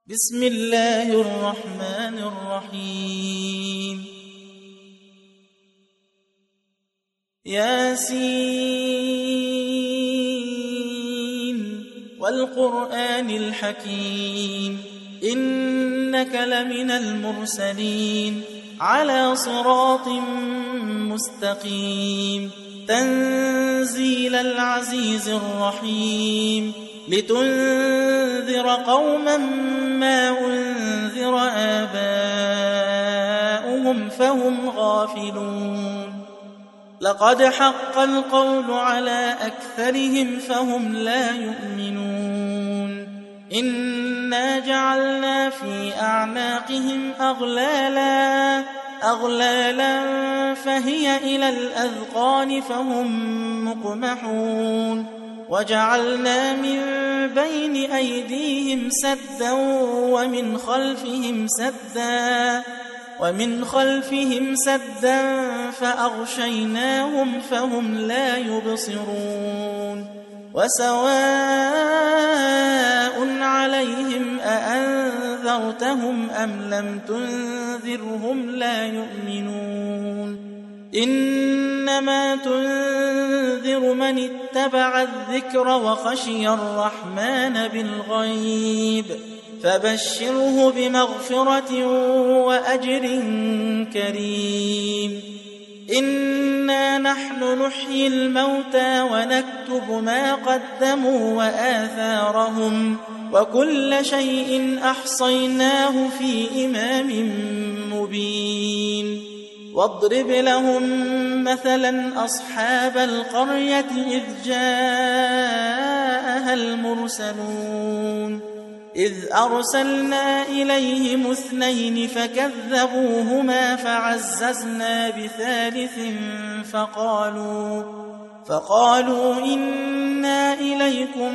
بسم الله الرحمن الرحيم ياسين والقرآن الحكيم إنك لمن المرسلين على صراط مستقيم تنزيل العزيز الرحيم لتنذر قوما ما أنذر آباؤهم فهم غافلون لقد حق القول على أكثرهم فهم لا يؤمنون إنا جعلنا في أعناقهم أغلالا فهي إلى الأذقان فهم مقمحون وجعلنا من بين أيديهم سدا ومن خلفهم سدا فأغشيناهم فهم لا يبصرون وسواء عليهم أأنذرتهم أم لم تنذرهم لا يؤمنون إنما تنذر من اتبع الذكر وخشي الرحمن بالغيب فبشره بمغفرة وأجر كريم إنا نحن نحيي الموتى ونكتب ما قدموا وآثارهم وكل شيء أحصيناه في إمام مبين واضرب لهم مثلا أصحاب القرية إذ جاءها المرسلون إذ أرسلنا إليهم 2 فكذبوهما فعززنا بثالث فقالوا إنا إليكم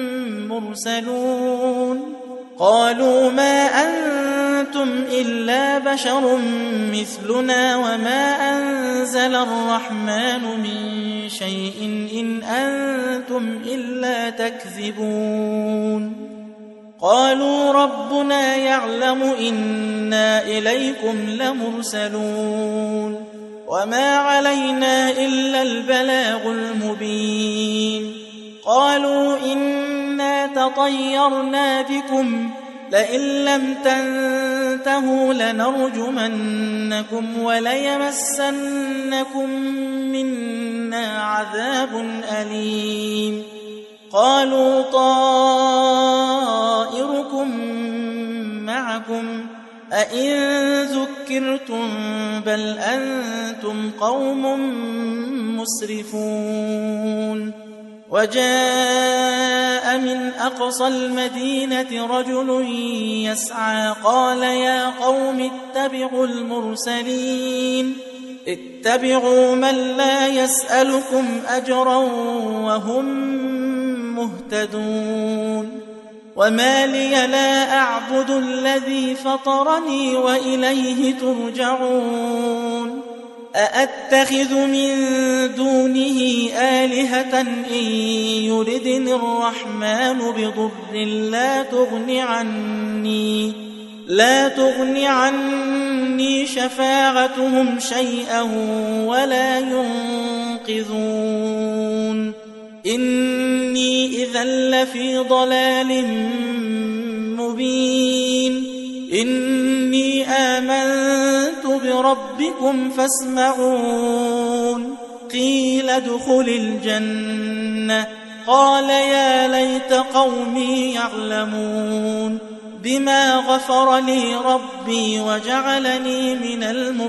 مرسلون قالوا ما أنتم إلا بشر مثلنا وما أنزل الرحمن من شيء إن أنتم إلا تكذبون قالوا ربنا يعلم إنا إليكم لمرسلون وما علينا إلا البلاغ المبين قالوا إنا تطيرنا بكم لئن لم تنتهوا لنرجمنكم وليمسنكم منا عذاب أليم قالوا طائركم معكم أئن ذكرتم بل أنتم قوم مسرفون وجاء من أقصى المدينة رجل يسعى قال يا قوم اتبعوا المرسلين اتبعوا من لا يسألكم أجرا وهم مهتدون وما لي لا أعبد الذي فطرني وإليه ترجعون أأتخذ من دونه آلهة إن يردني الرحمن بضر لا تغن عني شفاعتهم شيئا ولا ينقذون إني إذا لفي ضلال مبين إني آمنت بربكم فاسمعون قيل ادخل الجنة قال يا ليت قومي يعلمون بما غفر لي ربي وجعلني من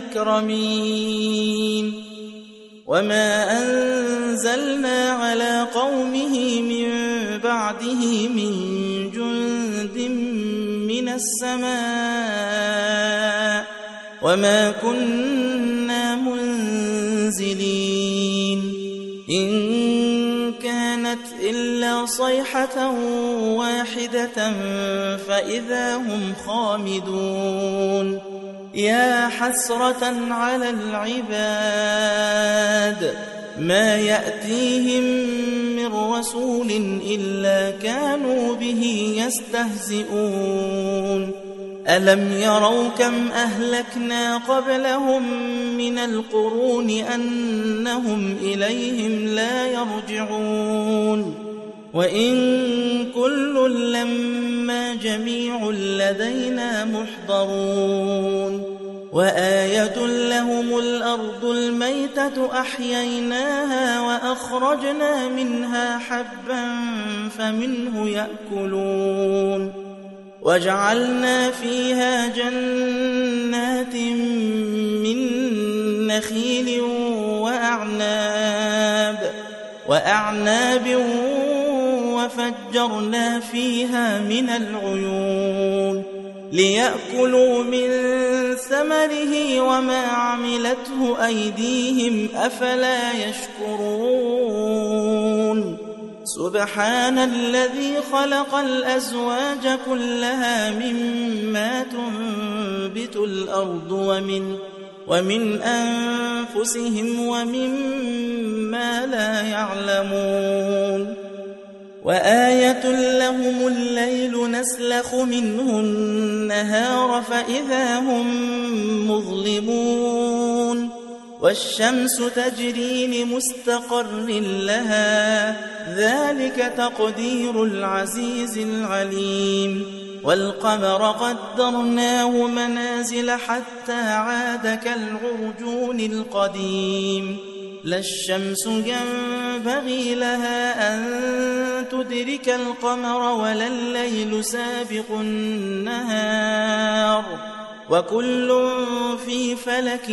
المكرمين وما أنزلنا على قومه من بعده من جند من السماء وما كنا منزلين إن كانت إلا صيحة واحدة فإذا هم خامدون يا حسرة على العباد ما يأتيهم من رسول إلا كانوا به يستهزئون ألم يروا كم أهلكنا قبلهم من القرون أنهم إليهم لا يرجعون وإن كل لما جميع لدينا محضرون وآية لهم الأرض الميتة أحييناها وأخرجنا منها حبا فمنه يأكلون وجعلنا فيها جنات من نخيل وأعناب وفجرنا فيها من العيون ليأكلوا من ثمره وما عملته أيديهم أفلا يشكرون سبحان الذي خلق الأزواج كلها مما تنبت الأرض ومن أنفسهم ومما لا يعلمون وآية لهم الليل نسلخ منه النهار فإذا هم مظلمون والشمس تجري لمستقر لها ذلك تقدير العزيز العليم والقمر قدرناه منازل حتى عاد كالعرجون القديم لا الشمس ينبغي لها أن تدرك القمر ولا الليل سابق النهار وكل في فلك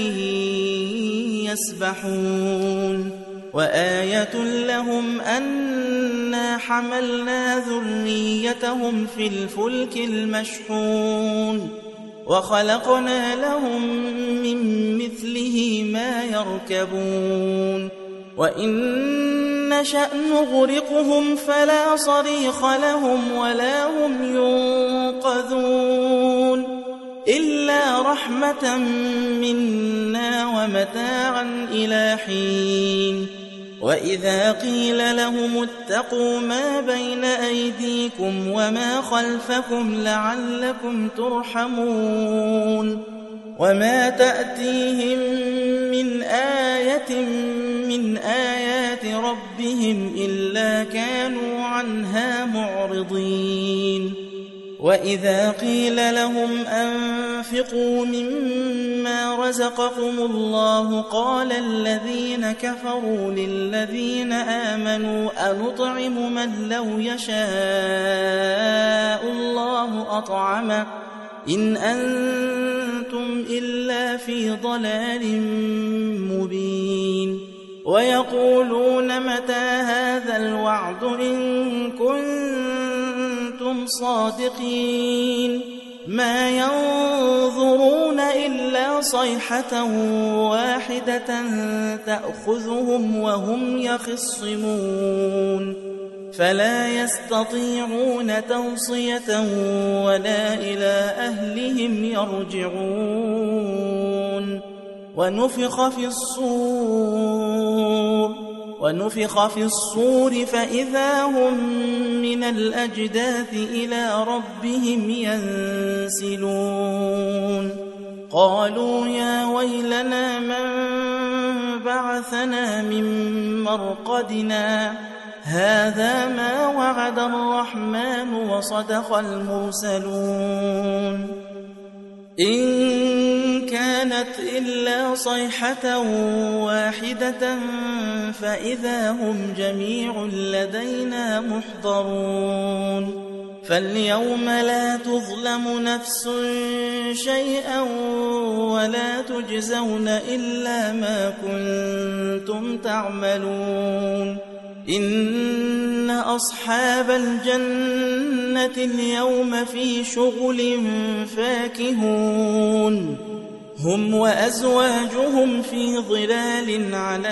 يسبحون وآية لهم أنا حملنا ذريتهم في الفلك المشحون وخلقنا لهم من مثله ما يركبون وإن نشأ نغرقهم فلا صريخ لهم ولا هم ينقذون إلا رحمة منا ومتاعا إلى حين وإذا قيل لهم اتقوا ما بين أيديكم وما خلفكم لعلكم ترحمون وما تأتيهم من آية من آيات ربهم إلا كانوا عنها معرضين وإذا قيل لهم أنفقوا مما رزقكم الله قال الذين كفروا للذين آمنوا أنطعم من لو يشاء الله أطعمه إن أنتم إلا في ضلال مبين ويقولون متى هذا الوعد إن كنتم صادقين ما ينظرون إلا صيحة واحدة تأخذهم وهم يخصمون فلا يستطيعون توصية ولا إلى أهلهم يرجعون ونفخ في الصور فإذا هم من الأجداث إلى ربهم ينسلون قالوا يا ويلنا من بعثنا من مرقدنا هذا ما وعد الرحمن وصدق المرسلون إن كانت إلا صيحة واحدة فإذا هم جميع لدينا محضرون فاليوم لا تظلم نفس شيئا ولا تجزون إلا ما كنتم تعملون إن أصحاب الجنة اليوم في شغل فاكهون هم وأزواجهم في ظلال على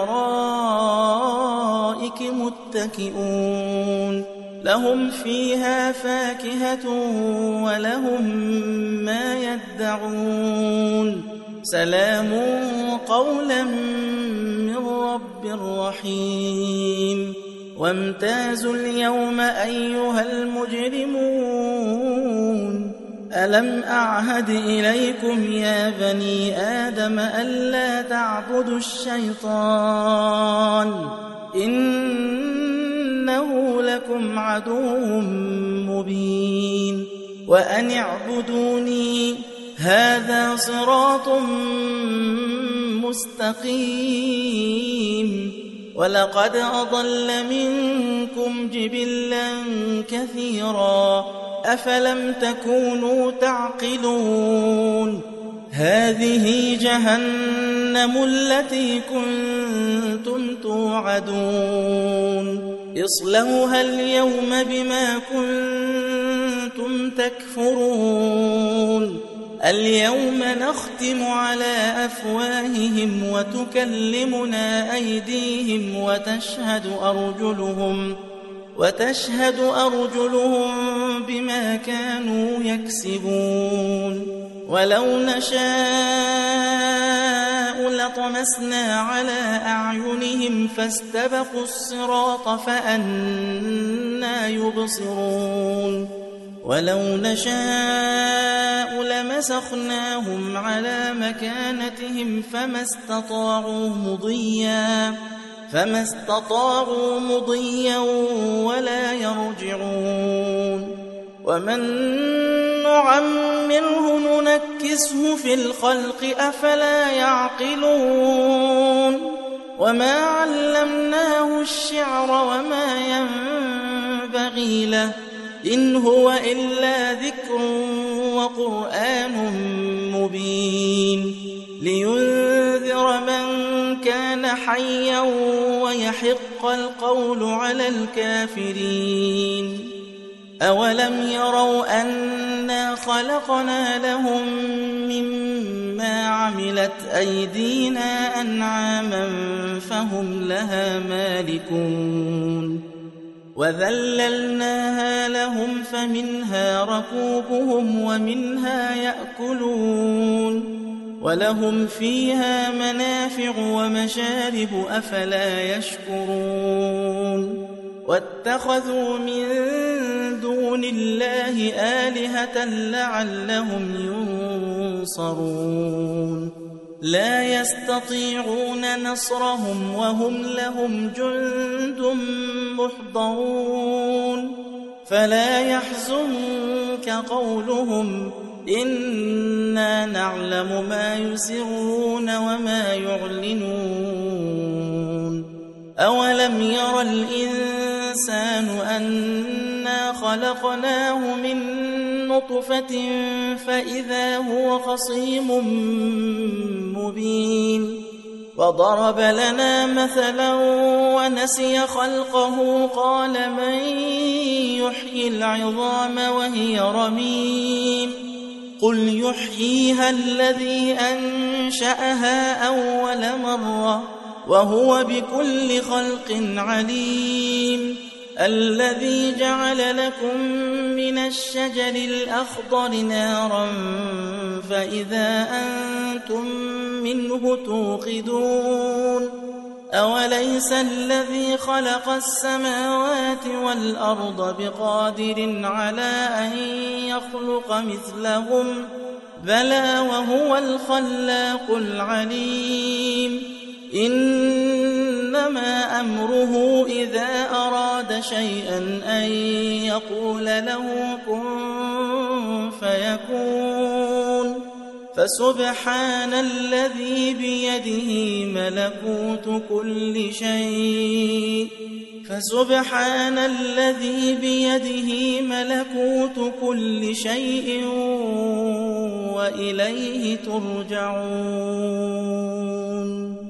الأرائك متكئون لهم فيها فاكهة ولهم ما يدعون سلام قولا من رب رحيم وامتازوا اليوم أيها المجرمون ألم أعهد إليكم يا بني آدم ألا تعبدوا الشيطان إنه لكم عدو مبين وأن اعبدوني هذا صراط مستقيم ولقد أضل منكم جبلا كثيرا أفلم تكونوا تعقلون هذه جهنم التي كنتم توعدون اصلوها اليوم بما كنتم تكفرون اليوم نختم على أفواههم وتكلمنا أيديهم وتشهد أرجلهم بما كانوا يكسبون ولو نشاء لطمسنا على أعينهم فاستبقوا الصراط فأنى يبصرون ولو نشاء لمسخناهم على مكانتهم فما استطاعوا مضيا ولا يرجعون ومن نعمره ننكسه في الخلق أفلا يعقلون وما علمناه الشعر وما ينبغي له إن هو إلا ذكر وقرآن مبين لينذر من كان حيا ويحق القول على الكافرين أولم يروا أنا خلقنا لهم مما عملت أيدينا أنعاما فهم لها مالكون وذللناها لهم فمنها ركوبهم ومنها يأكلون ولهم فيها منافع ومشارب أفلا يشكرون واتخذوا من دون الله آلهة لعلهم ينصرون لا يستطيعون نصرهم وهم لهم جند محضرون فلا يحزنك قولهم إنا نعلم ما يسرون وما يعلنون أولم ير الإنسان أنا خلقناه من نطفة فإذا هو خصيم مبين وضرب لنا مثلا ونسي خلقه قال من يحيي العظام وهي رميم قل يحييها الذي أنشأها أول مرة وهو بكل خلق عليم الذي جعل لكم من الشجر الأخضر نارا فإذا أنتم منه توقدون أوليس الذي خلق السماوات والأرض بقادر على أن يخلق مثلهم بلى وهو الخلاق العليم إنما أمره إذا أراد شيئا أن يقول له كن فيكون فسبحان الذي بيده ملكوت كل شيء وإليه ترجعون